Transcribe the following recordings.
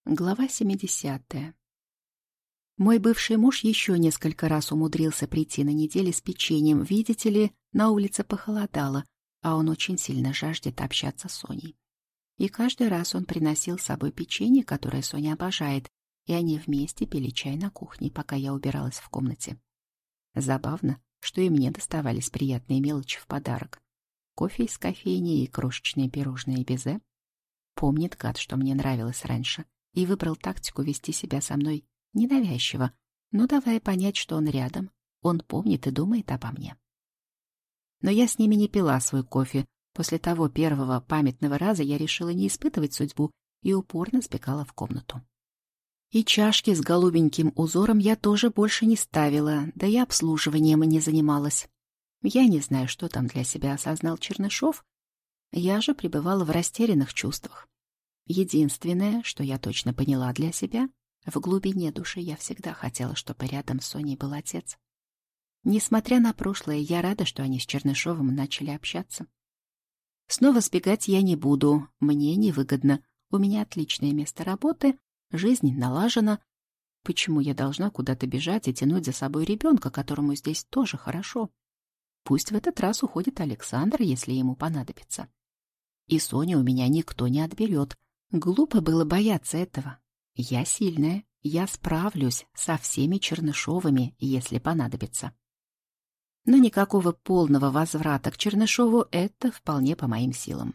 Глава 70. Мой бывший муж еще несколько раз умудрился прийти на неделе с печеньем. Видите ли, на улице похолодало, а он очень сильно жаждет общаться с Соней. И каждый раз он приносил с собой печенье, которое Соня обожает, и они вместе пили чай на кухне, пока я убиралась в комнате. Забавно, что и мне доставались приятные мелочи в подарок. Кофе из кофейни и крошечные пирожные безе. Помнит гад, что мне нравилось раньше, и выбрал тактику вести себя со мной ненавязчиво, но давая понять, что он рядом, он помнит и думает обо мне. Но я с ними не пила свой кофе. После того первого памятного раза я решила не испытывать судьбу и упорно сбегала в комнату. И чашки с голубеньким узором я тоже больше не ставила, да и обслуживанием не занималась. Я не знаю, что там для себя осознал Чернышов, я же пребывала в растерянных чувствах. Единственное, что я точно поняла для себя, в глубине души я всегда хотела, чтобы рядом с Соней был отец. Несмотря на прошлое, я рада, что они с Чернышовым начали общаться. Снова сбегать я не буду, мне невыгодно. У меня отличное место работы, жизнь налажена. Почему я должна куда-то бежать и тянуть за собой ребенка, которому здесь тоже хорошо? Пусть в этот раз уходит Александр, если ему понадобится. И Соню у меня никто не отберет. Глупо было бояться этого. Я сильная, я справлюсь со всеми Чернышовыми, если понадобится. Но никакого полного возврата к Чернышову это вполне по моим силам.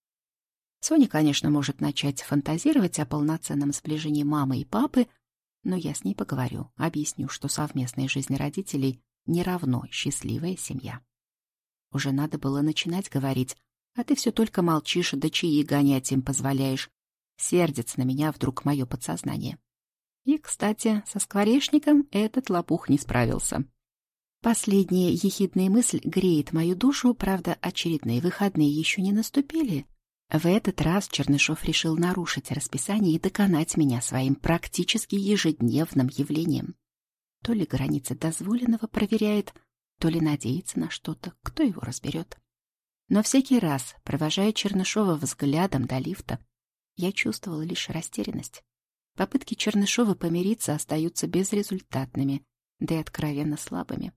Соня, конечно, может начать фантазировать о полноценном сближении мамы и папы, но я с ней поговорю, объясню, что совместная жизнь родителей не равно счастливая семья. Уже надо было начинать говорить, а ты все только молчишь, да чаи гонять им позволяешь. Сердится на меня вдруг мое подсознание. И, кстати, со скворечником этот лопух не справился. Последняя ехидная мысль греет мою душу, правда, очередные выходные еще не наступили. В этот раз Чернышов решил нарушить расписание и доконать меня своим практически ежедневным явлением. То ли границы дозволенного проверяет, то ли надеется на что-то, кто его разберет. Но всякий раз, провожая Чернышова взглядом до лифта, я чувствовала лишь растерянность. Попытки Чернышова помириться остаются безрезультатными, да и откровенно слабыми.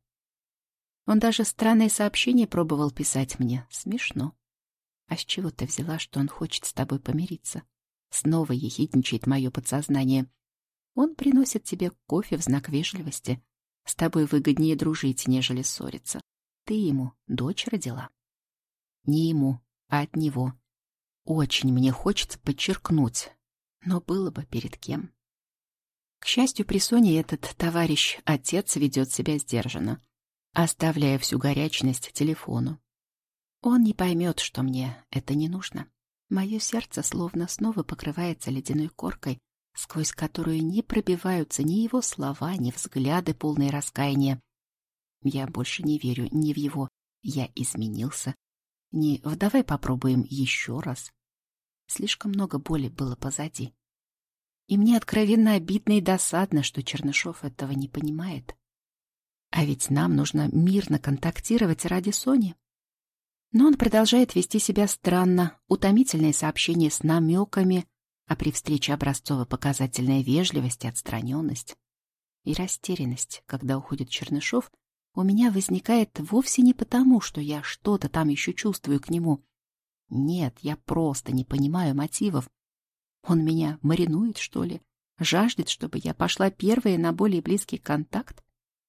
Он даже странные сообщения пробовал писать мне. Смешно. А с чего ты взяла, что он хочет с тобой помириться? Снова ехидничает мое подсознание. Он приносит тебе кофе в знак вежливости. С тобой выгоднее дружить, нежели ссориться. Ты ему дочь родила. Не ему, а от него. Очень мне хочется подчеркнуть, но было бы перед кем. К счастью, при Соне этот товарищ-отец ведет себя сдержанно, оставляя всю горячность телефону. Он не поймет, что мне это не нужно. Мое сердце словно снова покрывается ледяной коркой, сквозь которую не пробиваются ни его слова, ни взгляды, полные раскаяния. Я больше не верю ни в его «я изменился», ни в «давай попробуем еще раз». Слишком много боли было позади. И мне откровенно обидно и досадно, что Чернышов этого не понимает. А ведь нам нужно мирно контактировать ради Сони. Но он продолжает вести себя странно, утомительные сообщения с намеками, а при встрече образцово-показательная вежливость и отстраненность. И растерянность, когда уходит Чернышов, у меня возникает вовсе не потому, что я что-то там еще чувствую к нему. Нет, я просто не понимаю мотивов. Он меня маринует, что ли? Жаждет, чтобы я пошла первая на более близкий контакт?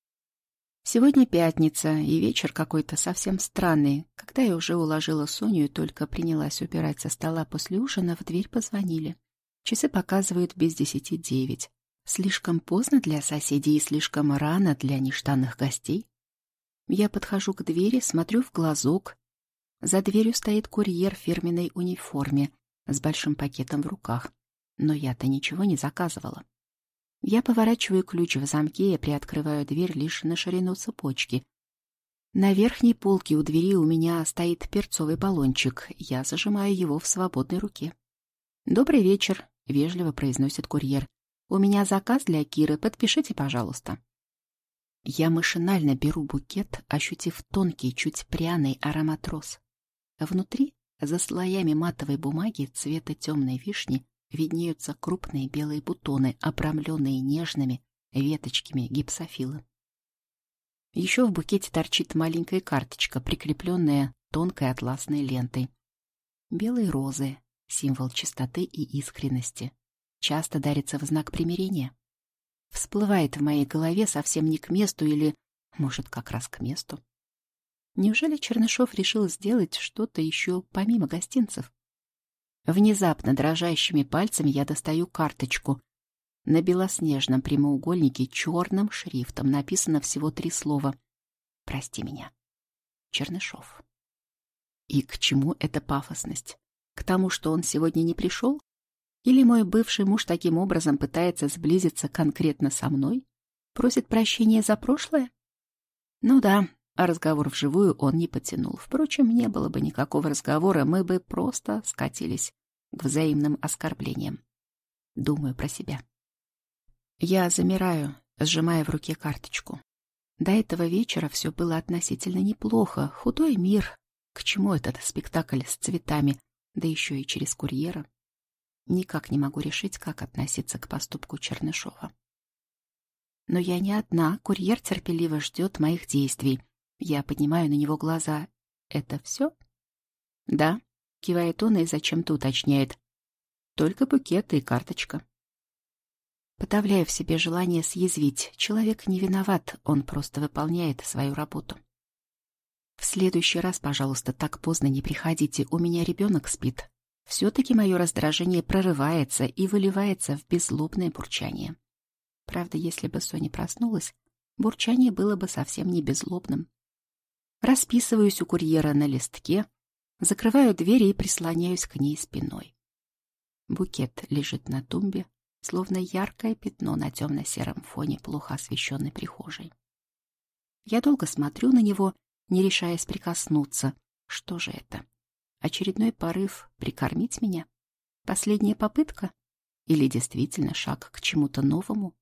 Сегодня пятница, и вечер какой-то совсем странный. Когда я уже уложила Соню и только принялась убирать со стола после ужина, в дверь позвонили. Часы показывают без 10:09. Слишком поздно для соседей и слишком рано для нештанных гостей. Я подхожу к двери, смотрю в глазок. За дверью стоит курьер в фирменной униформе с большим пакетом в руках. Но я-то ничего не заказывала. Я поворачиваю ключ в замке и приоткрываю дверь лишь на ширину цепочки. На верхней полке у двери у меня стоит перцовый баллончик. Я зажимаю его в свободной руке. «Добрый вечер», — вежливо произносит курьер. «У меня заказ для Киры, подпишите, пожалуйста». Я машинально беру букет, ощутив тонкий, чуть пряный аромат роз. Внутри, за слоями матовой бумаги цвета темной вишни, виднеются крупные белые бутоны, обрамленные нежными веточками гипсофилы. Еще в букете торчит маленькая карточка, прикрепленная тонкой атласной лентой. Белые розы — символ чистоты и искренности. Часто дарится в знак примирения. Всплывает в моей голове совсем не к месту или, может, как раз к месту. Неужели Чернышов решил сделать что-то еще помимо гостинцев? Внезапно дрожащими пальцами я достаю карточку. На белоснежном прямоугольнике черным шрифтом написано всего 3 слова. «Прости меня. Чернышов». И к чему эта пафосность? К тому, что он сегодня не пришел? Или мой бывший муж таким образом пытается сблизиться конкретно со мной? Просит прощения за прошлое? Ну да, а разговор вживую он не потянул. Впрочем, не было бы никакого разговора, мы бы просто скатились к взаимным оскорблениям. Думаю про себя. Я замираю, сжимая в руке карточку. До этого вечера все было относительно неплохо. Худой мир. К чему этот спектакль с цветами, да еще и через курьера? Никак не могу решить, как относиться к поступку Чернышова. Но я не одна, курьер терпеливо ждет моих действий. Я поднимаю на него глаза. «Это все?» «Да», — кивает он и зачем-то уточняет. «Только букет и карточка». Подавляю в себе желание съязвить. Человек не виноват, он просто выполняет свою работу. В следующий раз, пожалуйста, так поздно не приходите, у меня ребенок спит. Все-таки мое раздражение прорывается и выливается в беззлобное бурчание. Правда, если бы Соня проснулась, бурчание было бы совсем не беззлобным. Расписываюсь у курьера на листке, закрываю дверь и прислоняюсь к ней спиной. Букет лежит на тумбе, словно яркое пятно на темно-сером фоне плохо освещенной прихожей. Я долго смотрю на него, не решаясь прикоснуться. Что же это? Очередной порыв прикормить меня? Последняя попытка? Или действительно шаг к чему-то новому?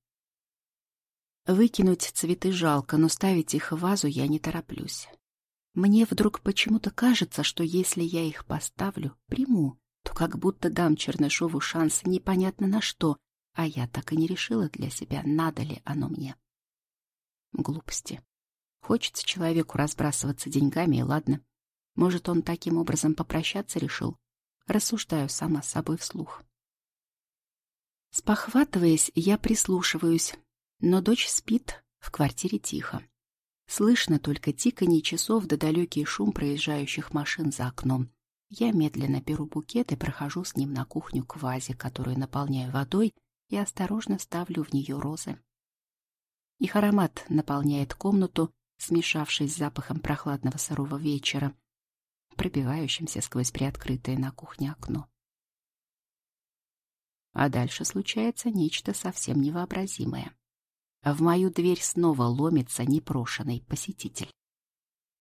Выкинуть цветы жалко, но ставить их в вазу я не тороплюсь. Мне вдруг почему-то кажется, что если я их поставлю, приму, то как будто дам Чернышову шанс непонятно на что, а я так и не решила для себя, надо ли оно мне. Глупости. Хочется человеку разбрасываться деньгами, и ладно. Может, он таким образом попрощаться решил? Рассуждаю сама с собой вслух. Спохватываясь, я прислушиваюсь, но дочь спит, в квартире тихо. Слышно только тиканье часов да далекий шум проезжающих машин за окном. Я медленно беру букет и прохожу с ним на кухню к вазе, которую наполняю водой, и осторожно ставлю в нее розы. Их аромат наполняет комнату, смешавшись с запахом прохладного сырого вечера, пробивающимся сквозь приоткрытое на кухне окно. А дальше случается нечто совсем невообразимое. В мою дверь снова ломится непрошеный посетитель.